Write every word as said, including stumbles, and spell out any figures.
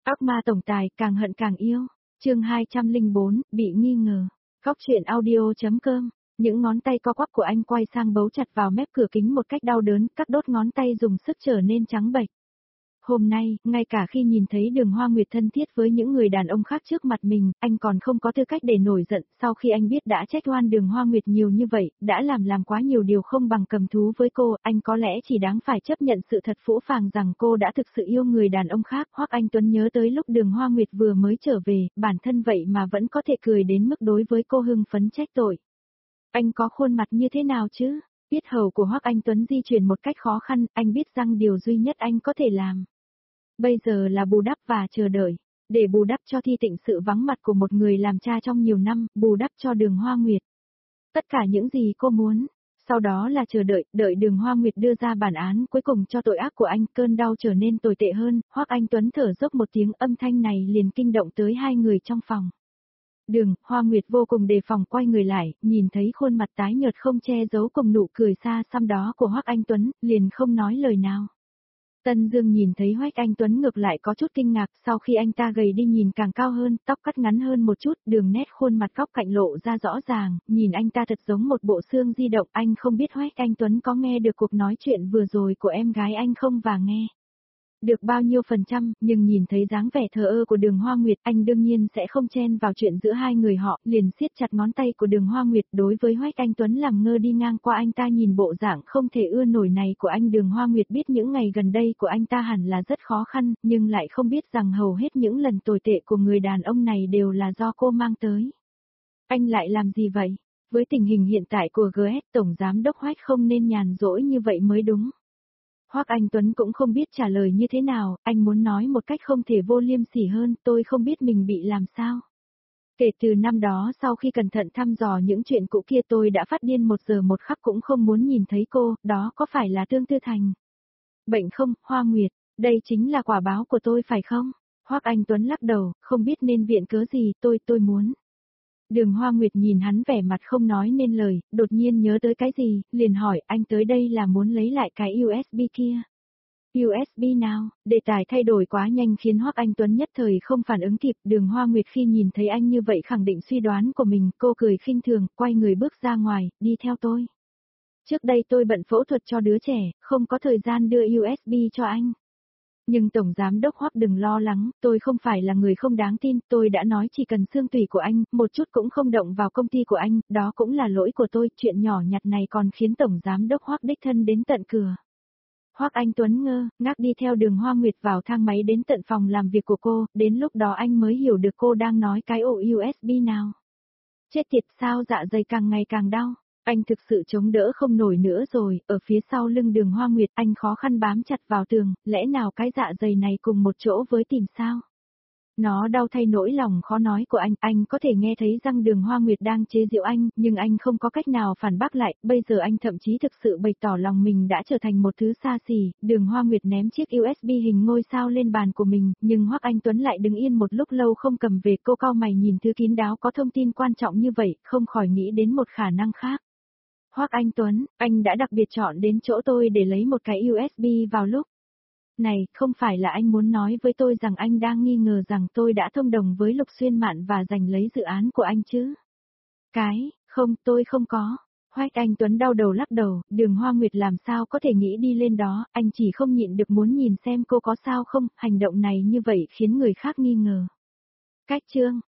Ác ma tổng tài càng hận càng yêu. Chương hai trăm lẻ bốn, bị nghi ngờ. Góc truyện audio chấm com. Những ngón tay co quắp của anh quay sang bấu chặt vào mép cửa kính một cách đau đớn, các đốt ngón tay dùng sức trở nên trắng bệch. Hôm nay, ngay cả khi nhìn thấy Đường Hoa Nguyệt thân thiết với những người đàn ông khác trước mặt mình, anh còn không có tư cách để nổi giận. Sau khi anh biết đã trách oan Đường Hoa Nguyệt nhiều như vậy, đã làm làm quá nhiều điều không bằng cầm thú với cô, anh có lẽ chỉ đáng phải chấp nhận sự thật phũ phàng rằng cô đã thực sự yêu người đàn ông khác. Hoắc Anh Tuấn nhớ tới lúc Đường Hoa Nguyệt vừa mới trở về, bản thân vậy mà vẫn có thể cười đến mức đối với cô hưng phấn trách tội. Anh có khuôn mặt như thế nào chứ? Yết hầu của Hoắc Anh Tuấn di chuyển một cách khó khăn, anh biết rằng điều duy nhất anh có thể làm bây giờ là bù đắp và chờ đợi, để bù đắp cho Thi Tịnh sự vắng mặt của một người làm cha trong nhiều năm, bù đắp cho Đường Hoa Nguyệt tất cả những gì cô muốn, sau đó là chờ đợi, đợi Đường Hoa Nguyệt đưa ra bản án cuối cùng cho tội ác của anh. Cơn đau trở nên tồi tệ hơn, Hoắc Anh Tuấn thở dốc một tiếng, âm thanh này liền kinh động tới hai người trong phòng. Đường Hoa Nguyệt vô cùng đề phòng quay người lại, nhìn thấy khuôn mặt tái nhợt không che giấu cùng nụ cười xa xăm đó của Hoắc Anh Tuấn, liền không nói lời nào. Tân Dương nhìn thấy Hoắc Anh Tuấn ngược lại có chút kinh ngạc, sau khi anh ta gầy đi nhìn càng cao hơn, tóc cắt ngắn hơn một chút, đường nét khuôn mặt góc cạnh lộ ra rõ ràng, nhìn anh ta thật giống một bộ xương di động. Anh không biết Hoắc Anh Tuấn có nghe được cuộc nói chuyện vừa rồi của em gái anh không và nghe được bao nhiêu phần trăm, nhưng nhìn thấy dáng vẻ thờ ơ của Đường Hoa Nguyệt, anh đương nhiên sẽ không chen vào chuyện giữa hai người họ, liền siết chặt ngón tay của Đường Hoa Nguyệt. Đối với Hoắc Anh Tuấn làm ngơ đi ngang qua anh ta nhìn bộ dạng không thể ưa nổi này của anh, Đường Hoa Nguyệt biết những ngày gần đây của anh ta hẳn là rất khó khăn, nhưng lại không biết rằng hầu hết những lần tồi tệ của người đàn ông này đều là do cô mang tới. Anh lại làm gì vậy? Với tình hình hiện tại của giê ét, Tổng Giám đốc Hoắc không nên nhàn rỗi như vậy mới đúng. Hoắc Anh Tuấn cũng không biết trả lời như thế nào, anh muốn nói một cách không thể vô liêm sỉ hơn, tôi không biết mình bị làm sao. Kể từ năm đó sau khi cẩn thận thăm dò những chuyện cũ kia tôi đã phát điên một giờ một khắc cũng không muốn nhìn thấy cô, đó có phải là Tương Tư Thành bệnh không, Hoa Nguyệt, đây chính là quả báo của tôi phải không? Hoắc Anh Tuấn lắc đầu, không biết nên viện cớ gì, tôi, tôi muốn. Đường Hoa Nguyệt nhìn hắn vẻ mặt không nói nên lời, đột nhiên nhớ tới cái gì, liền hỏi anh tới đây là muốn lấy lại cái u ét bê kia. u ét bê nào? Đề tài thay đổi quá nhanh khiến Hoắc Anh Tuấn nhất thời không phản ứng kịp. Đường Hoa Nguyệt khi nhìn thấy anh như vậy khẳng định suy đoán của mình, cô cười khinh thường, quay người bước ra ngoài, đi theo tôi. Trước đây tôi bận phẫu thuật cho đứa trẻ, không có thời gian đưa u ét bê cho anh. Nhưng Tổng Giám đốc Hoắc đừng lo lắng, tôi không phải là người không đáng tin, tôi đã nói chỉ cần xương tủy của anh, một chút cũng không động vào công ty của anh, đó cũng là lỗi của tôi, chuyện nhỏ nhặt này còn khiến Tổng Giám đốc Hoắc đích thân đến tận cửa. Hoắc Anh Tuấn ngơ ngác đi theo Đường Hoa Nguyệt vào thang máy đến tận phòng làm việc của cô, đến lúc đó anh mới hiểu được cô đang nói cái ổ u ét bê nào. Chết tiệt, sao dạ dày càng ngày càng đau. Anh thực sự chống đỡ không nổi nữa rồi, ở phía sau lưng Đường Hoa Nguyệt anh khó khăn bám chặt vào tường, lẽ nào cái dạ dày này cùng một chỗ với tìm sao? Nó đau thay nỗi lòng khó nói của anh, anh có thể nghe thấy răng Đường Hoa Nguyệt đang chế giễu anh, nhưng anh không có cách nào phản bác lại, bây giờ anh thậm chí thực sự bày tỏ lòng mình đã trở thành một thứ xa xỉ. Đường Hoa Nguyệt ném chiếc u ét bê hình ngôi sao lên bàn của mình, nhưng Hoắc Anh Tuấn lại đứng yên một lúc lâu không cầm về. Cô cau mày nhìn thứ kín đáo có thông tin quan trọng như vậy, không khỏi nghĩ đến một khả năng khác. Hoắc Anh Tuấn, anh đã đặc biệt chọn đến chỗ tôi để lấy một cái u ét bê vào lúc này, không phải là anh muốn nói với tôi rằng anh đang nghi ngờ rằng tôi đã thông đồng với Lục Xuyên Mạn và giành lấy dự án của anh chứ? Cái, không, tôi không có. Hoắc Anh Tuấn đau đầu lắc đầu, Đường Hoa Nguyệt làm sao có thể nghĩ đi lên đó, anh chỉ không nhịn được muốn nhìn xem cô có sao không, hành động này như vậy khiến người khác nghi ngờ. Cách chương